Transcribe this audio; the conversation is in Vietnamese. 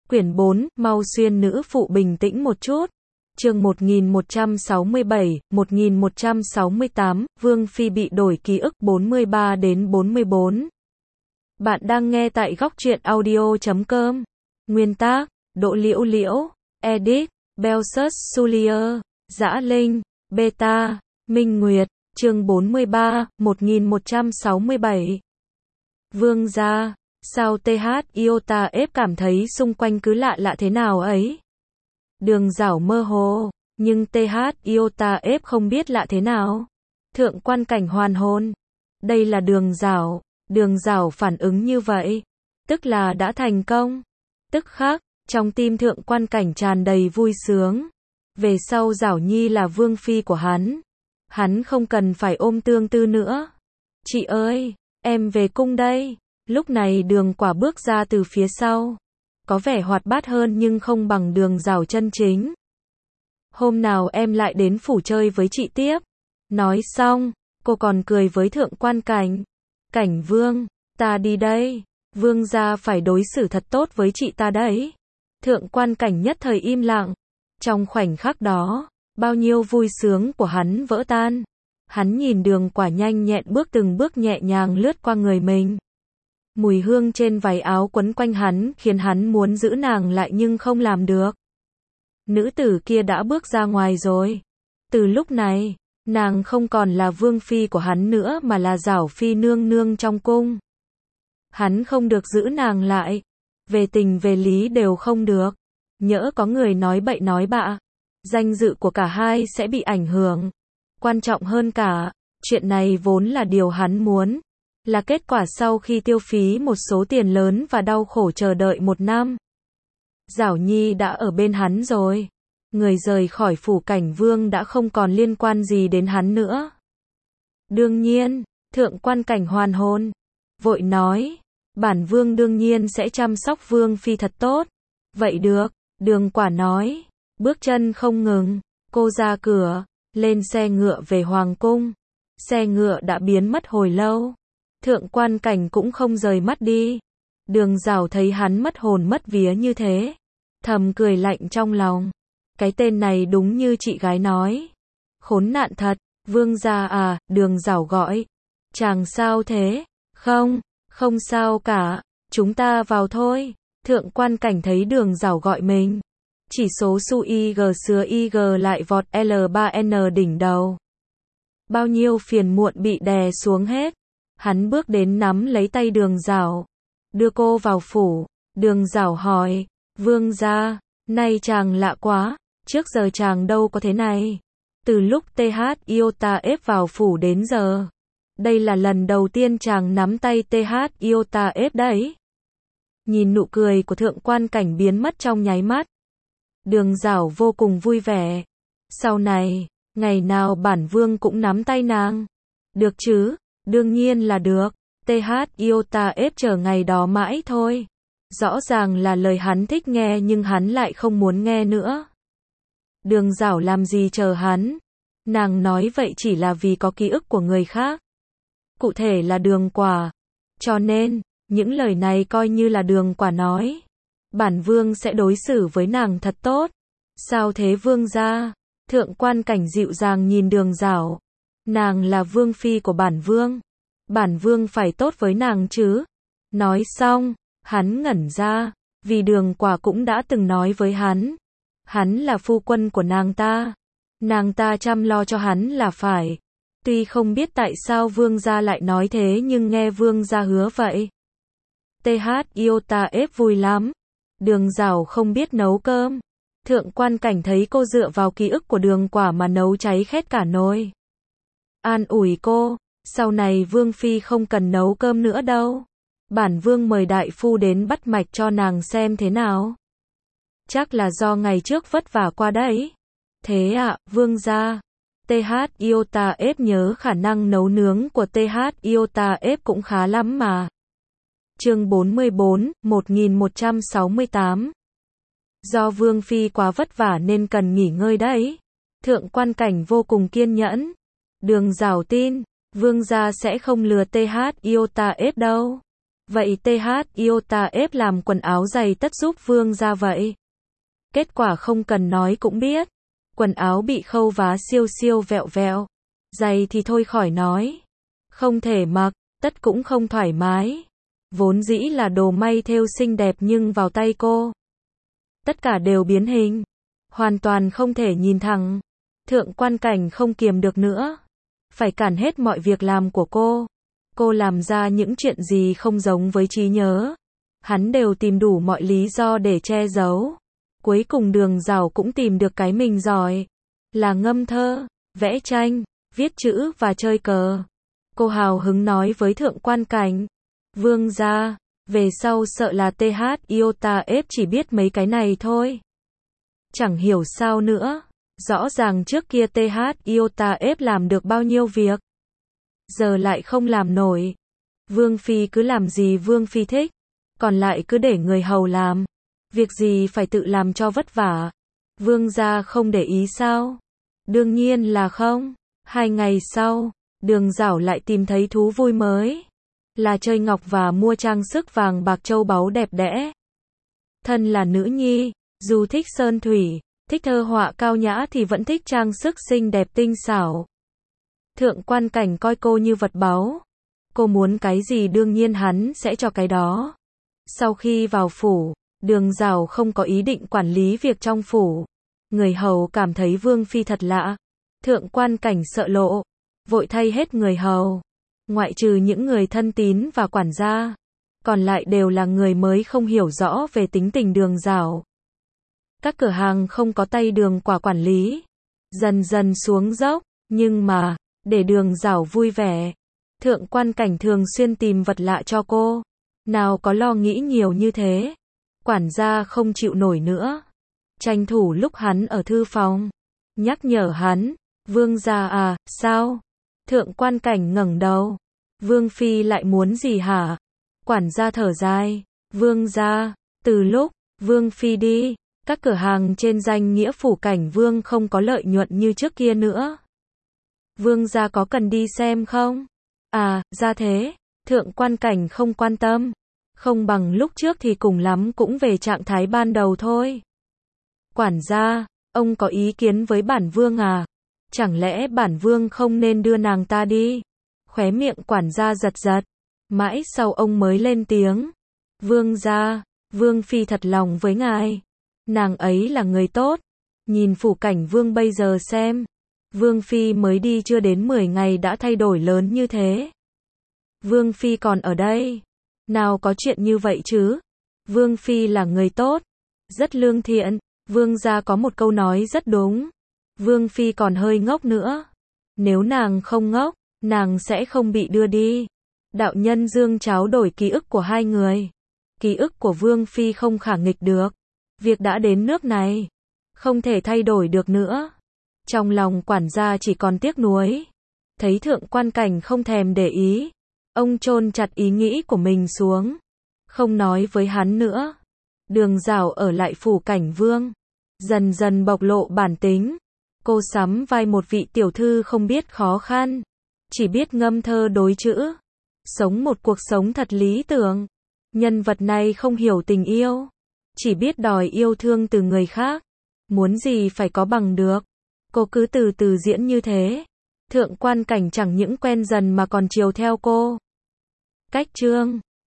Quyển 4, mau xuyên nữ phụ bình tĩnh một chút. Chương 1167, 1168, Vương Phi bị đổi ký ức 43 đến 44. Bạn đang nghe tại góc truyện audio.com. Nguyên tác, Đỗ Liễu Liễu, edit, Belsus Sulier, Dã Linh, Beta, Minh Nguyệt, chương 43, 1167. Vương gia, sao TH Iota ép cảm thấy xung quanh cứ lạ lạ thế nào ấy? Đường Giảo mơ hồ, nhưng TH Iota ép không biết lạ thế nào. Thượng quan cảnh hoàn hồn. Đây là Đường Giảo phản ứng như vậy, tức là đã thành công. Tức khắc, trong tim thượng quan cảnh tràn đầy vui sướng. Về sau Giảo Nhi là vương phi của hắn không cần phải ôm tương tư nữa. Chị ơi, em về cung đây. Lúc này Đường Quả bước ra từ phía sau, có vẻ hoạt bát hơn nhưng không bằng Đường Giảo chân chính. Hôm nào em lại đến phủ chơi với chị tiếp. Nói xong, cô còn cười với thượng quan cảnh. Cảnh vương, ta đi đây. Vương gia phải đối xử thật tốt với chị ta đấy. Thượng quan cảnh nhất thời im lặng. Trong khoảnh khắc đó, bao nhiêu vui sướng của hắn vỡ tan. Hắn nhìn Đường Quả nhanh nhẹn từng bước nhẹ nhàng lướt qua người mình. Mùi hương trên váy áo quấn quanh hắn khiến hắn muốn giữ nàng lại nhưng không làm được. Nữ tử kia đã bước ra ngoài rồi. Từ lúc này, nàng không còn là vương phi của hắn nữa mà là Giảo phi nương nương trong cung. Hắn không được giữ nàng lại. Về tình về lý đều không được. Nhỡ có người nói bậy nói bạ, danh dự của cả hai sẽ bị ảnh hưởng. Quan trọng hơn cả, chuyện này vốn là điều hắn muốn. Là kết quả sau khi tiêu phí một số tiền lớn và đau khổ chờ đợi 1 năm. Giảo Nhi đã ở bên hắn rồi. Người rời khỏi phủ cảnh vương đã không còn liên quan gì đến hắn nữa. Đương nhiên, thượng quan cảnh hoàn hồn. Vội nói, bản vương đương nhiên sẽ chăm sóc vương phi thật tốt. Vậy được, Đường Quả nói. Bước chân không ngừng, cô ra cửa, lên xe ngựa về hoàng cung. Xe ngựa đã biến mất hồi lâu. Thượng quan cảnh cũng không rời mắt đi. Đường Giảo thấy hắn mất hồn mất vía như thế, thầm cười lạnh trong lòng. Cái tên này đúng như chị gái nói. Khốn nạn thật. Vương gia à, Đường Giảo gọi. Chàng sao thế? Không sao cả. Chúng ta vào thôi. Thượng quan cảnh thấy Đường Giảo gọi mình. Chỉ số su IG sứa IG lại vọt L3N đỉnh đầu. Bao nhiêu phiền muộn bị đè xuống hết. Hắn bước đến nắm lấy tay Đường Giảo, đưa cô vào phủ. Đường Giảo hỏi, vương gia, nay chàng lạ quá, trước giờ chàng đâu có thế này. Từ lúc TH Iota ép vào phủ đến giờ, đây là lần đầu tiên chàng nắm tay TH Iota ép đấy. Nhìn nụ cười của thượng quan cảnh biến mất trong nháy mắt, Đường Giảo vô cùng vui vẻ. Sau này, ngày nào bản vương cũng nắm tay nàng. Được chứ? Đương nhiên là được. TH Iota ép chờ ngày đó mãi thôi. Rõ ràng là lời hắn thích nghe nhưng hắn lại không muốn nghe nữa. Đường Giảo làm gì chờ hắn? Nàng nói vậy chỉ là vì có ký ức của người khác. Cụ thể là Đường Quả. Cho nên, những lời này coi như là Đường Quả nói. Bản vương sẽ đối xử với nàng thật tốt. Sao thế vương gia? Thượng quan cảnh dịu dàng nhìn Đường Giảo. Nàng là vương phi của bản vương phải tốt với nàng chứ. Nói xong, hắn ngẩn ra, vì Đường Quả cũng đã từng nói với hắn là phu quân của nàng ta chăm lo cho hắn là phải. Tuy không biết tại sao vương gia lại nói thế nhưng nghe vương gia hứa vậy. TH Iota ép vui lắm. Đường Giảo không biết nấu cơm. Thượng quan cảnh thấy cô dựa vào ký ức của Đường Quả mà nấu cháy khét cả nồi. An ủi cô, sau này vương phi không cần nấu cơm nữa đâu. Bản vương mời đại phu đến bắt mạch cho nàng xem thế nào. Chắc là do ngày trước vất vả qua đấy. Thế ạ, vương gia. TH Iota ép nhớ khả năng nấu nướng của TH Iota ép cũng khá lắm mà. Chương 44, 1168. Do vương phi quá vất vả nên cần nghỉ ngơi đấy. Thượng quan cảnh vô cùng kiên nhẫn. Đường Giảo tin, vương gia sẽ không lừa TH Iota ép đâu. Vậy TH Iota ép làm quần áo giày tất giúp vương gia vậy. Kết quả không cần nói cũng biết. Quần áo bị khâu vá siêu siêu vẹo vẹo. Giày thì thôi khỏi nói. Không thể mặc, tất cũng không thoải mái. Vốn dĩ là đồ may thêu xinh đẹp nhưng vào tay cô. Tất cả đều biến hình. Hoàn toàn không thể nhìn thẳng. Thượng quan cảnh không kiềm được nữa. Phải cản hết mọi việc làm của cô. Cô làm ra những chuyện gì không giống với trí nhớ. Hắn đều tìm đủ mọi lý do để che giấu. Cuối cùng Đường Dảo cũng tìm được cái mình giỏi. Là ngâm thơ, vẽ tranh, viết chữ và chơi cờ. Cô hào hứng nói với thượng quan cảnh. Vương gia, về sau sợ là TH Iota ép chỉ biết mấy cái này thôi. Chẳng hiểu sao nữa. Rõ ràng trước kia TH Iota ép làm được bao nhiêu việc. Giờ lại không làm nổi. Vương Phi cứ làm gì Vương Phi thích. Còn lại cứ để người hầu làm. Việc gì phải tự làm cho vất vả. Vương gia không để ý sao? Đương nhiên là không. 2 ngày sau, Đường Dảo lại tìm thấy thú vui mới. Là chơi ngọc và mua trang sức vàng bạc châu báu đẹp đẽ. Thân là nữ nhi, dù thích sơn thủy, thích thơ họa cao nhã thì vẫn thích trang sức xinh đẹp tinh xảo. Thượng quan cảnh coi cô như vật báu. Cô muốn cái gì đương nhiên hắn sẽ cho cái đó. Sau khi vào phủ, Đường Dảo không có ý định quản lý việc trong phủ. Người hầu cảm thấy Vương Phi thật lạ. Thượng quan cảnh sợ lộ, vội thay hết người hầu. Ngoại trừ những người thân tín và quản gia, còn lại đều là người mới không hiểu rõ về tính tình Đường Dảo. Các cửa hàng không có tay Đường Quả quản lý, dần dần xuống dốc, nhưng mà, để Đường Dảo vui vẻ, thượng quan cảnh thường xuyên tìm vật lạ cho cô. Nào có lo nghĩ nhiều như thế. Quản gia không chịu nổi nữa. Tranh thủ lúc hắn ở thư phòng, nhắc nhở hắn, Vương gia à, sao? Thượng quan cảnh ngẩng đầu. Vương Phi lại muốn gì hả? Quản gia thở dài. Vương gia, từ lúc Vương Phi đi, các cửa hàng trên danh nghĩa phủ cảnh Vương không có lợi nhuận như trước kia nữa. Vương gia có cần đi xem không? À, ra thế. Thượng quan cảnh không quan tâm. Không bằng lúc trước thì cùng lắm cũng về trạng thái ban đầu thôi. Quản gia, ông có ý kiến với bản Vương à? Chẳng lẽ bản Vương không nên đưa nàng ta đi? Khóe miệng quản gia giật giật. Mãi sau ông mới lên tiếng. Vương gia, Vương Phi thật lòng với ngài. Nàng ấy là người tốt. Nhìn phủ cảnh Vương bây giờ xem. Vương Phi mới đi chưa đến 10 ngày đã thay đổi lớn như thế. Vương Phi còn ở đây. Nào có chuyện như vậy chứ. Vương Phi là người tốt. Rất lương thiện. Vương gia có một câu nói rất đúng. Vương Phi còn hơi ngốc nữa. Nếu nàng không ngốc, nàng sẽ không bị đưa đi. Đạo nhân Dương tráo đổi ký ức của hai người. Ký ức của Vương Phi không khả nghịch được. Việc đã đến nước này, không thể thay đổi được nữa. Trong lòng quản gia chỉ còn tiếc nuối. Thấy thượng quan cảnh không thèm để ý. Ông chôn chặt ý nghĩ của mình xuống. Không nói với hắn nữa. Đường Dảo ở lại phủ cảnh Vương. Dần dần bộc lộ bản tính. Cô sắm vai một vị tiểu thư không biết khó khăn. Chỉ biết ngâm thơ đối chữ. Sống một cuộc sống thật lý tưởng. Nhân vật này không hiểu tình yêu. Chỉ biết đòi yêu thương từ người khác. Muốn gì phải có bằng được. Cô cứ từ từ diễn như thế. Thượng quan cảnh chẳng những quen dần mà còn chiều theo cô. Cách chương